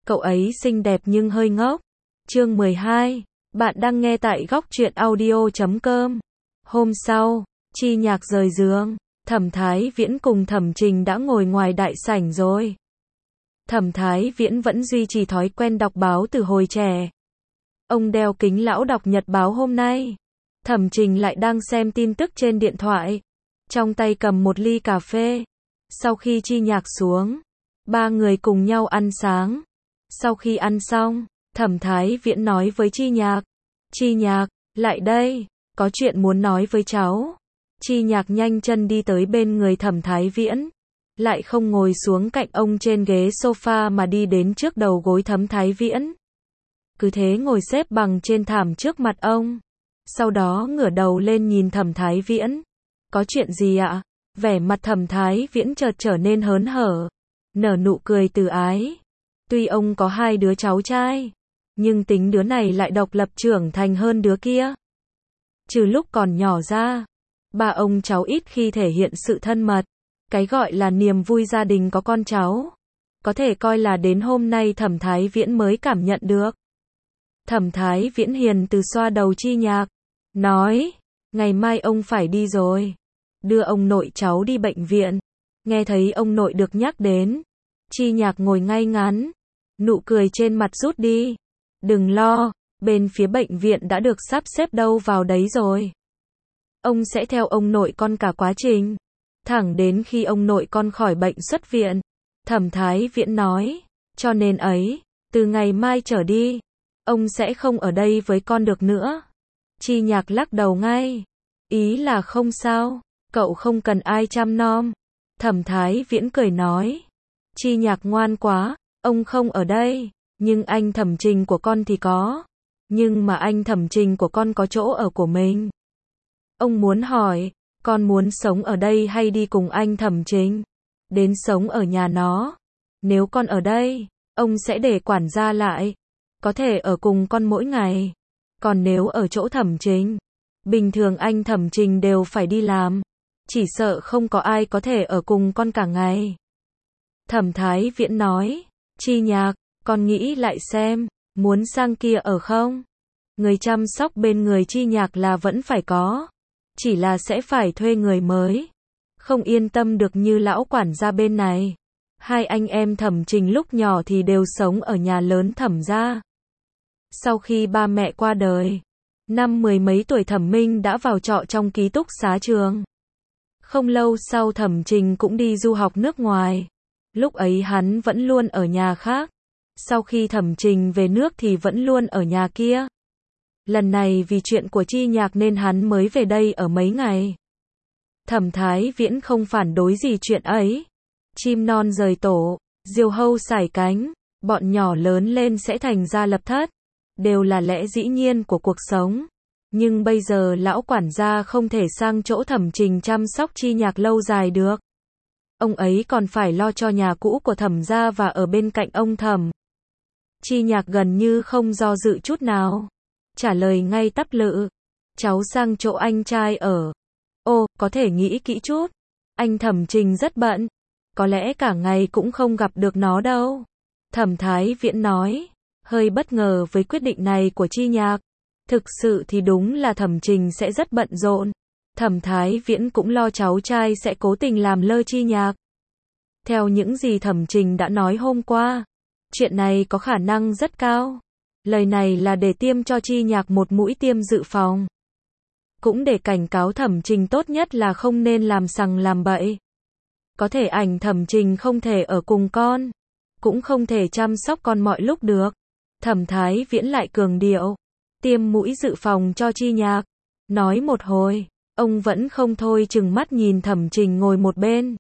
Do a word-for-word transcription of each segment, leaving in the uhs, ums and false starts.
Cậu ấy xinh đẹp nhưng hơi ngốc. Chương mười hai. Bạn đang nghe tại góc truyện audio chấm com. Hôm sau, Chi Nhạc rời giường, Thẩm Thái Viễn cùng Thẩm Trình đã ngồi ngoài đại sảnh rồi. Thẩm Thái Viễn vẫn duy trì thói quen đọc báo từ hồi trẻ. Ông đeo kính lão đọc nhật báo hôm nay. Thẩm Trình lại đang xem tin tức trên điện thoại, trong tay cầm một ly cà phê. Sau khi Chi Nhạc xuống, ba người cùng nhau ăn sáng. Sau khi ăn xong, Thẩm Thái Viễn nói với Chi Nhạc, Chi Nhạc, lại đây, có chuyện muốn nói với cháu. Chi Nhạc nhanh chân đi tới bên người Thẩm Thái Viễn, lại không ngồi xuống cạnh ông trên ghế sofa mà đi đến trước đầu gối Thẩm Thái Viễn. Cứ thế ngồi xếp bằng trên thảm trước mặt ông. Sau đó ngửa đầu lên nhìn Thẩm Thái Viễn. Có chuyện gì ạ? Vẻ mặt Thẩm Thái Viễn chợt trở nên hớn hở, nở nụ cười từ ái. Tuy ông có hai đứa cháu trai, nhưng tính đứa này lại độc lập trưởng thành hơn đứa kia. Trừ lúc còn nhỏ ra, ba ông cháu ít khi thể hiện sự thân mật. Cái gọi là niềm vui gia đình có con cháu, có thể coi là đến hôm nay Thẩm Thái Viễn mới cảm nhận được. Thẩm Thái Viễn hiền từ xoa đầu Chi Nhạc, nói, ngày mai ông phải đi rồi, đưa ông nội cháu đi bệnh viện. Nghe thấy ông nội được nhắc đến, Chi Nhạc ngồi ngay ngắn, nụ cười trên mặt rút đi. Đừng lo, bên phía bệnh viện đã được sắp xếp đâu vào đấy rồi. Ông sẽ theo ông nội con cả quá trình, thẳng đến khi ông nội con khỏi bệnh xuất viện. Thẩm Thái Viễn nói, cho nên ấy, từ ngày mai trở đi, ông sẽ không ở đây với con được nữa. Chi Nhạc lắc đầu ngay, ý là không sao, cậu không cần ai chăm nom. Thẩm Thái Viễn cười nói, Chi Nhạc ngoan quá, ông không ở đây, nhưng anh Thẩm Trình của con thì có. Nhưng mà anh Thẩm Trình của con có chỗ ở của mình. Ông muốn hỏi, con muốn sống ở đây hay đi cùng anh Thẩm Trình? Đến sống ở nhà nó. Nếu con ở đây, ông sẽ để quản gia lại, có thể ở cùng con mỗi ngày. Còn nếu ở chỗ Thẩm Trình, bình thường anh Thẩm Trình đều phải đi làm, chỉ sợ không có ai có thể ở cùng con cả ngày. Thẩm Thái Viễn nói, Chi Nhạc, con nghĩ lại xem, muốn sang kia ở không? Người chăm sóc bên người Chi Nhạc là vẫn phải có, chỉ là sẽ phải thuê người mới. Không yên tâm được như lão quản gia bên này. Hai anh em Thẩm Trình lúc nhỏ thì đều sống ở nhà lớn Thẩm gia. Sau khi ba mẹ qua đời, năm mười mấy tuổi Thẩm Minh đã vào trọ trong ký túc xá trường. Không lâu sau Thẩm Trình cũng đi du học nước ngoài. Lúc ấy hắn vẫn luôn ở nhà khác. Sau khi Thẩm Trình về nước thì vẫn luôn ở nhà kia. Lần này vì chuyện của Chi Nhạc nên hắn mới về đây ở mấy ngày. Thẩm Thái Viễn không phản đối gì chuyện ấy. Chim non rời tổ, diều hâu sải cánh, bọn nhỏ lớn lên sẽ thành gia lập thất, đều là lẽ dĩ nhiên của cuộc sống. Nhưng bây giờ lão quản gia không thể sang chỗ Thẩm Trình chăm sóc Chi Nhạc lâu dài được. Ông ấy còn phải lo cho nhà cũ của Thẩm gia và ở bên cạnh ông Thẩm. Chi Nhạc gần như không do dự chút nào, trả lời ngay tắp lự, cháu sang chỗ anh trai ở. Ô, có thể nghĩ kỹ chút, anh Thẩm Trình rất bận, có lẽ cả ngày cũng không gặp được nó đâu. Thẩm Thái Viễn nói, hơi bất ngờ với quyết định này của Chi Nhạc. Thực sự thì đúng là Thẩm Trình sẽ rất bận rộn. Thẩm Thái Viễn cũng lo cháu trai sẽ cố tình làm lơ Chi Nhạc. Theo những gì Thẩm Trình đã nói hôm qua, chuyện này có khả năng rất cao. Lời này là để tiêm cho Chi Nhạc một mũi tiêm dự phòng. Cũng để cảnh cáo Thẩm Trình tốt nhất là không nên làm sằng làm bậy. Có thể ảnh Thẩm Trình không thể ở cùng con, cũng không thể chăm sóc con mọi lúc được. Thẩm Thái Viễn lại cường điệu, tiêm mũi dự phòng cho Chi Nhạc. Nói một hồi, ông vẫn không thôi chừng mắt nhìn Thẩm Trình ngồi một bên.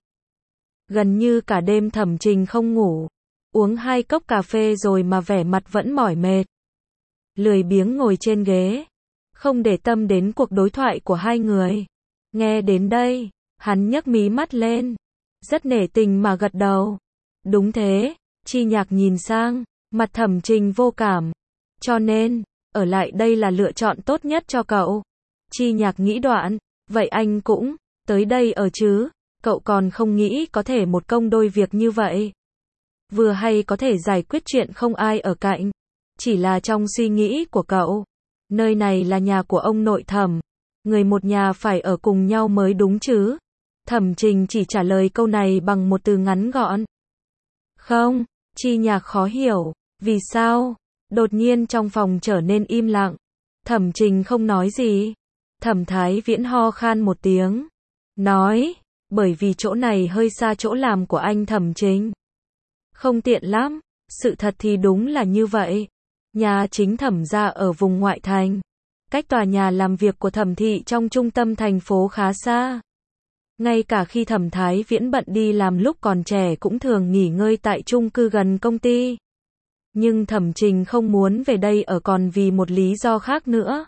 Gần như cả đêm Thẩm Trình không ngủ, uống hai cốc cà phê rồi mà vẻ mặt vẫn mỏi mệt. Lười biếng ngồi trên ghế, không để tâm đến cuộc đối thoại của hai người. Nghe đến đây, hắn nhấc mí mắt lên, rất nể tình mà gật đầu. Đúng thế, Chi Nhạc nhìn sang, mặt Thẩm Trình vô cảm. Cho nên, ở lại đây là lựa chọn tốt nhất cho cậu. Chi Nhạc nghĩ đoạn, vậy anh cũng tới đây ở chứ? Cậu còn không nghĩ có thể một công đôi việc như vậy? vừa hay có thể giải quyết chuyện không ai ở cạnh. Chỉ là trong suy nghĩ của cậu, nơi này là nhà của ông nội Thẩm, người một nhà phải ở cùng nhau mới đúng chứ. Thẩm Trình chỉ trả lời câu này bằng một từ ngắn gọn. Không, Chi Nhạc khó hiểu, vì sao? Đột nhiên trong phòng trở nên im lặng. Thẩm Trình không nói gì. Thẩm Thái Viễn ho khan một tiếng, nói, bởi vì chỗ này hơi xa chỗ làm của anh Thẩm Trình. Không tiện lắm, sự thật thì đúng là như vậy. Nhà chính Thẩm gia ở vùng ngoại thành, cách tòa nhà làm việc của Thẩm thị trong trung tâm thành phố khá xa. Ngay cả khi Thẩm Thái Viễn bận đi làm lúc còn trẻ cũng thường nghỉ ngơi tại chung cư gần công ty. Nhưng Thẩm Trình không muốn về đây ở còn vì một lý do khác nữa.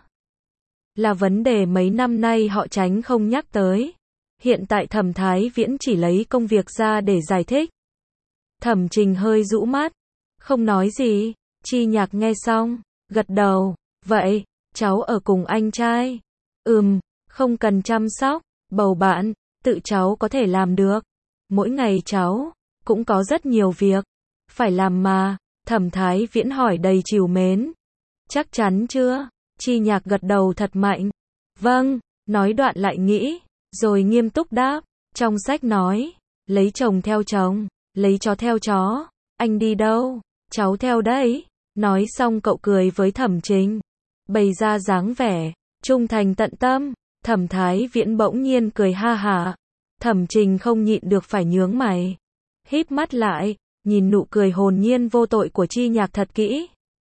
Là vấn đề mấy năm nay họ tránh không nhắc tới. Hiện tại Thẩm Thái Viễn chỉ lấy công việc ra để giải thích. Thẩm Trình hơi rũ mắt, không nói gì. Chi Nhạc nghe xong, gật đầu, vậy, cháu ở cùng anh trai. Ừm, không cần chăm sóc, bầu bạn, tự cháu có thể làm được. Mỗi ngày cháu cũng có rất nhiều việc phải làm mà. Thẩm Thái Viễn hỏi đầy trìu mến. Chắc chắn chưa? Chi Nhạc gật đầu thật mạnh. Vâng, nói đoạn lại nghĩ, rồi nghiêm túc đáp. Trong sách nói, lấy chồng theo chồng, lấy chó theo chó. Anh đi đâu? Cháu theo đấy. Nói xong cậu cười với Thẩm Trình, bày ra dáng vẻ trung thành tận tâm. Thẩm Thái Viễn bỗng nhiên cười ha hả. Thẩm Trình không nhịn được phải nhướng mày, híp mắt lại, nhìn nụ cười hồn nhiên vô tội của Chi Nhạc thật kỹ.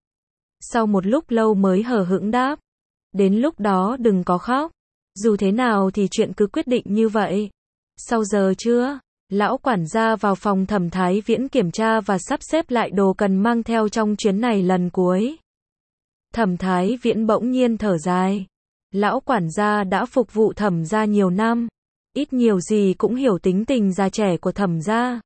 Sau một lúc lâu mới hờ hững đáp, đến lúc đó đừng có khóc. Dù thế nào thì chuyện cứ quyết định như vậy. Sau giờ chưa? Lão quản gia vào phòng Thẩm Thái Viễn kiểm tra và sắp xếp lại đồ cần mang theo trong chuyến này lần cuối. Thẩm Thái Viễn bỗng nhiên thở dài. Lão quản gia đã phục vụ Thẩm gia nhiều năm, ít nhiều gì cũng hiểu tính tình già trẻ của Thẩm gia.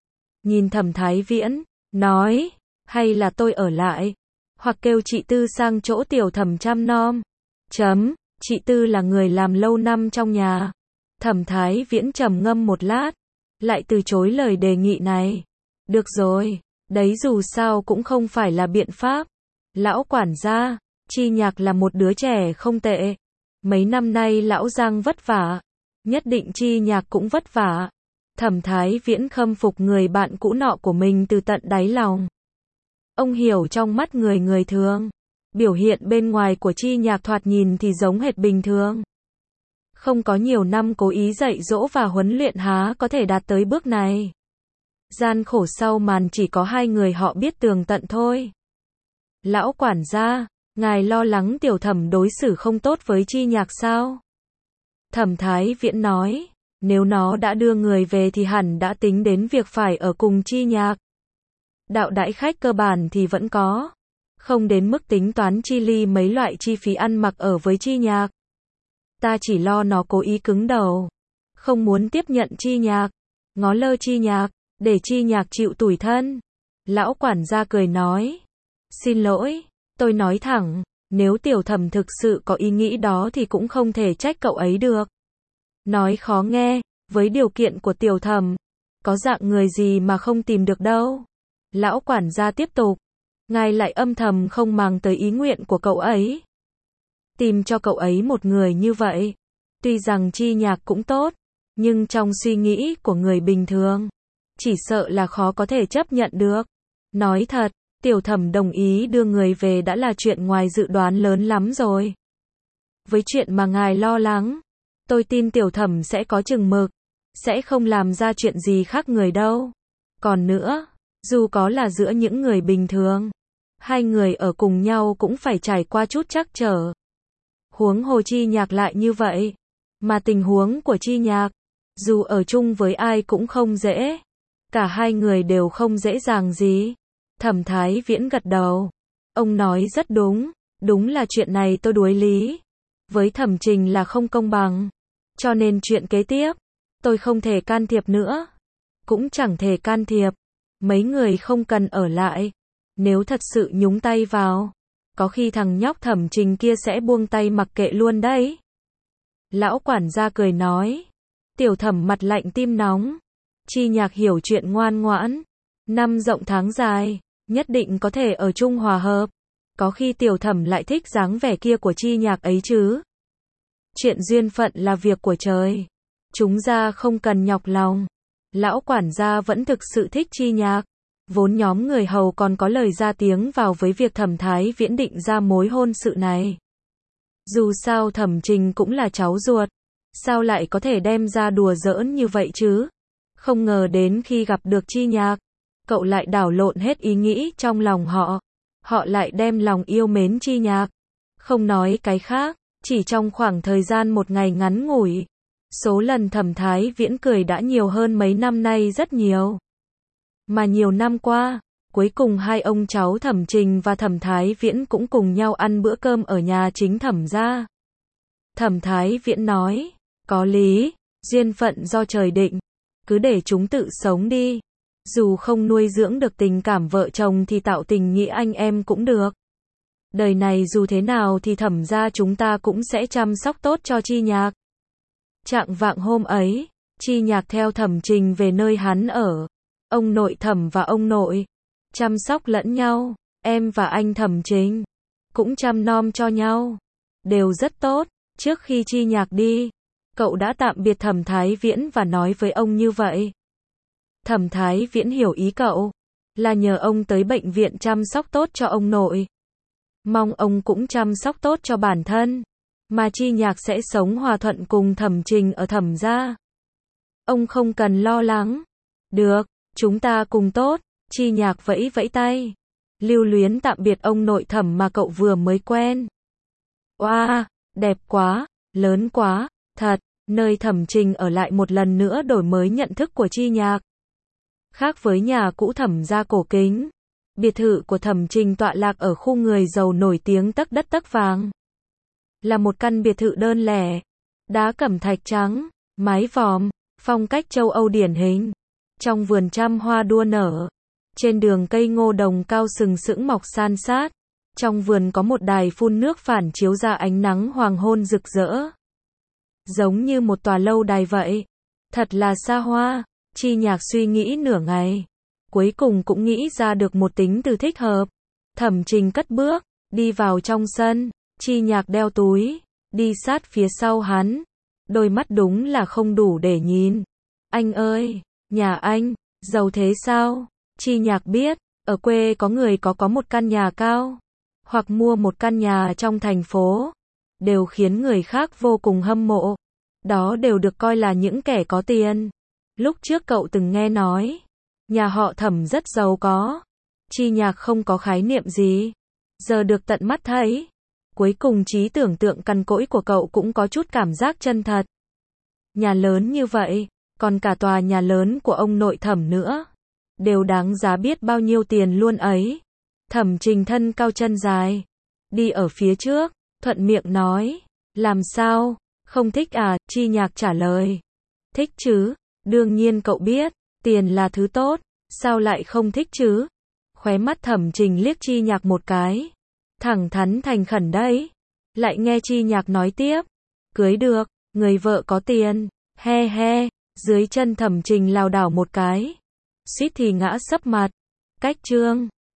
Nhìn Thẩm Thái Viễn, nói, hay là tôi ở lại, hoặc kêu chị Tư sang chỗ tiểu Thẩm chăm nom. Chấm, chị Tư là người làm lâu năm trong nhà. Thẩm Thái Viễn trầm ngâm một lát, lại từ chối lời đề nghị này. Được rồi, đấy dù sao cũng không phải là biện pháp. Lão quản gia, Chi Nhạc là một đứa trẻ không tệ. Mấy năm nay lão Giang vất vả, nhất định Chi Nhạc cũng vất vả. Thẩm Thái Viễn khâm phục người bạn cũ nọ của mình từ tận đáy lòng. Ông hiểu trong mắt người người thường, biểu hiện bên ngoài của Chi Nhạc thoạt nhìn thì giống hệt bình thường. Không có nhiều năm cố ý dạy dỗ và huấn luyện há có thể đạt tới bước này. Gian khổ sau màn chỉ có hai người họ biết tường tận thôi. Lão quản gia, ngài lo lắng tiểu Thẩm đối xử không tốt với Chi Nhạc sao? Thẩm Thái Viễn nói, nếu nó đã đưa người về thì hẳn đã tính đến việc phải ở cùng Chi Nhạc. Đạo đãi khách cơ bản thì vẫn có, không đến mức tính toán chi ly mấy loại chi phí ăn mặc ở với Chi Nhạc. Ta chỉ lo nó cố ý cứng đầu, không muốn tiếp nhận Chi Nhạc, ngó lơ Chi Nhạc, để Chi Nhạc chịu tủi thân. Lão quản gia cười nói, xin lỗi, tôi nói thẳng, nếu tiểu Thẩm thực sự có ý nghĩ đó thì cũng không thể trách cậu ấy được. Nói khó nghe, với điều kiện của tiểu Thẩm, có dạng người gì mà không tìm được đâu. Lão quản gia tiếp tục, ngài lại âm thầm không màng tới ý nguyện của cậu ấy. Tìm cho cậu ấy một người như vậy. Tuy rằng Chi Nhạc cũng tốt, nhưng trong suy nghĩ của người bình thường, chỉ sợ là khó có thể chấp nhận được. Nói thật, tiểu Thẩm đồng ý đưa người về đã là chuyện ngoài dự đoán lớn lắm rồi. Với chuyện mà ngài lo lắng, tôi tin tiểu Thẩm sẽ có chừng mực, sẽ không làm ra chuyện gì khác người đâu. Còn nữa, dù có là giữa những người bình thường, hai người ở cùng nhau cũng phải trải qua chút trắc trở. Huống hồ Chi Nhạc lại như vậy. Mà tình huống của Chi Nhạc, dù ở chung với ai cũng không dễ. Cả hai người đều không dễ dàng gì. Thẩm Thái Viễn gật đầu. Ông nói rất đúng, đúng là chuyện này tôi đuối lý. Với Thẩm Trình là không công bằng. Cho nên chuyện kế tiếp, tôi không thể can thiệp nữa. Cũng chẳng thể can thiệp. Mấy người không cần ở lại. Nếu thật sự nhúng tay vào, có khi thằng nhóc Thẩm Trình kia sẽ buông tay mặc kệ luôn đấy. Lão quản gia cười nói. Tiểu Thẩm mặt lạnh tim nóng. Chi Nhạc hiểu chuyện ngoan ngoãn. Năm rộng tháng dài, nhất định có thể ở chung hòa hợp. Có khi Tiểu Thẩm lại thích dáng vẻ kia của Chi Nhạc ấy chứ. Chuyện duyên phận là việc của trời. Chúng ra không cần nhọc lòng. Lão quản gia vẫn thực sự thích Chi Nhạc. Vốn nhóm người hầu còn có lời ra tiếng vào với việc Thẩm Thái Viễn định ra mối hôn sự này. Dù sao Thẩm Trình cũng là cháu ruột. Sao lại có thể đem ra đùa giỡn như vậy chứ? Không ngờ đến khi gặp được Chi Nhạc, cậu lại đảo lộn hết ý nghĩ trong lòng họ. Họ lại đem lòng yêu mến Chi Nhạc. Không nói cái khác, chỉ trong khoảng thời gian một ngày ngắn ngủi, số lần Thẩm Thái Viễn cười đã nhiều hơn mấy năm nay rất nhiều. Mà nhiều năm qua, cuối cùng hai ông cháu Thẩm Trình và Thẩm Thái Viễn cũng cùng nhau ăn bữa cơm ở nhà chính Thẩm gia. Thẩm Thái Viễn nói, có lý, duyên phận do trời định, cứ để chúng tự sống đi. Dù không nuôi dưỡng được tình cảm vợ chồng thì tạo tình nghĩa anh em cũng được. Đời này dù thế nào thì Thẩm gia chúng ta cũng sẽ chăm sóc tốt cho Chi Nhạc. Chạng vạng hôm ấy, Chi Nhạc theo Thẩm Trình về nơi hắn ở. Ông nội Thẩm và ông nội chăm sóc lẫn nhau, em và anh Thẩm Trình cũng chăm nom cho nhau, đều rất tốt. Trước khi Chi Nhạc đi, cậu đã tạm biệt Thẩm Thái Viễn và nói với ông như vậy. Thẩm Thái Viễn hiểu ý cậu, là nhờ ông tới bệnh viện chăm sóc tốt cho ông nội. Mong ông cũng chăm sóc tốt cho bản thân, mà Chi Nhạc sẽ sống hòa thuận cùng Thẩm Trình ở Thẩm gia. Ông không cần lo lắng. Được, chúng ta cùng tốt. Chi Nhạc vẫy vẫy tay, lưu luyến tạm biệt ông nội Thẩm mà cậu vừa mới quen. Oa, đẹp quá, lớn quá, thật. Nơi Thẩm Trình ở lại một lần nữa đổi mới nhận thức của Chi Nhạc. Khác với nhà cũ Thẩm gia cổ kính, biệt thự của Thẩm Trình tọa lạc ở khu người giàu nổi tiếng tấc đất tấc vàng. Là một căn biệt thự đơn lẻ, đá cẩm thạch trắng, mái vòm, phong cách châu Âu điển hình. Trong vườn trăm hoa đua nở, trên đường cây ngô đồng cao sừng sững mọc san sát. Trong vườn có một đài phun nước phản chiếu ra ánh nắng hoàng hôn rực rỡ. Giống như một tòa lâu đài vậy. Thật là xa hoa. Chi Nhạc suy nghĩ nửa ngày, cuối cùng cũng nghĩ ra được một tính từ thích hợp. Thẩm Trình cất bước, đi vào trong sân. Chi Nhạc đeo túi, đi sát phía sau hắn. Đôi mắt đúng là không đủ để nhìn. Anh ơi, nhà anh, giàu thế sao? Chi Nhạc biết, ở quê có người có có một căn nhà cao, hoặc mua một căn nhà trong thành phố, đều khiến người khác vô cùng hâm mộ. Đó đều được coi là những kẻ có tiền. Lúc trước cậu từng nghe nói, nhà họ Thẩm rất giàu có. Chi Nhạc không có khái niệm gì. Giờ được tận mắt thấy, cuối cùng trí tưởng tượng cằn cỗi của cậu cũng có chút cảm giác chân thật. Nhà lớn như vậy, còn cả tòa nhà lớn của ông nội Thẩm nữa, đều đáng giá biết bao nhiêu tiền luôn ấy. Thẩm Trình thân cao chân dài, đi ở phía trước, thuận miệng nói, làm sao, không thích à? Chi Nhạc trả lời, thích chứ, đương nhiên cậu biết, tiền là thứ tốt, sao lại không thích chứ? Khóe mắt Thẩm Trình liếc Chi Nhạc một cái, thẳng thắn thành khẩn đấy. Lại nghe Chi Nhạc nói tiếp, cưới được, người vợ có tiền, he he. Dưới chân Thẩm Trình lảo đảo một cái, suýt thì ngã sấp mặt. Cách chương